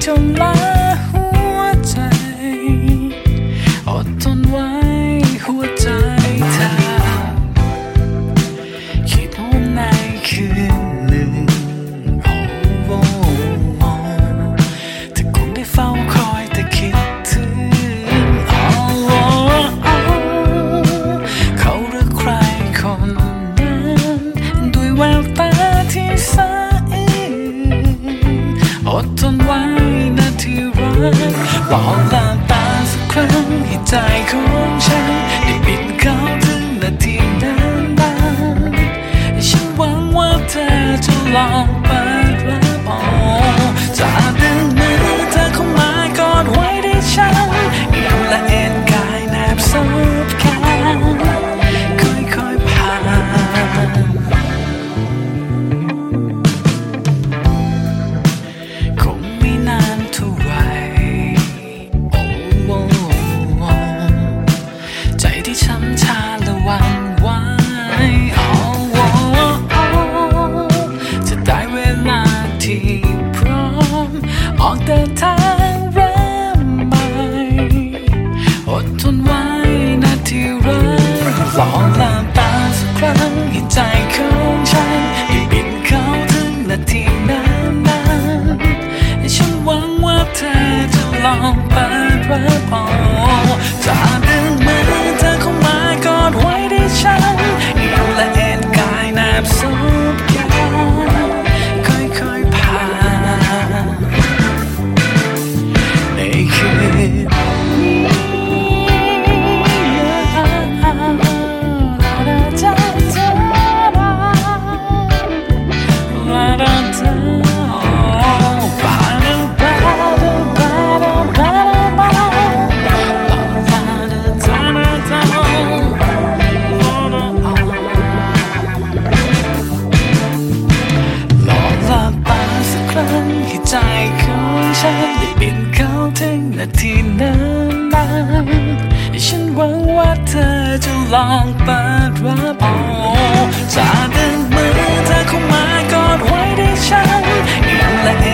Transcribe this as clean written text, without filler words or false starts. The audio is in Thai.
จนล้าหัวใจอดทนไว้หัวใจเธอคิดว่าในคืนหนึ่งเธอคงได้เฝ้าคอยแต่คิดถึงเขาหรือใครคนนั้นด้วยแววตาที่สะอื้นอดทนไว้นะที่รักลองหลับตาสักครั้งให้ใจของฉันได้ปิดเข้าถึงนาทีนั้นบ้างฉันหวังว่าเธอจะลองเปิดรับจากดึงมือเธอเข้ามากอดไว้ได้ฉันเอียงและเอ็นกายแนบซบกันค่อยๆผ่านคงไม่นานเท่าไหร่ใจที่ช้ำชาและหวั่นไหวจะได้เวลาที่พร้อมออกเดินทางเริ่มใหม่อดทนไว้นะที่รักลองหลับตาสักครั้งให้ใจของฉันได้บินเข้าถึงนาทีนั้นฉันหวังว่าเธอจะลองเปิดรับจากดึงมือเธอเข้ามากอดไว้ได้ฉันเอียงและเอ็นกายแนบซบกันค่อยๆผ่านในคืนให้ใจของฉันได้บินเข้าถึงนาทีนั้นฉันหวังว่าเธอจะลองเปิดรับจากดึงมือเธอเข้ามากอดไว้ได้ฉันเอียงและ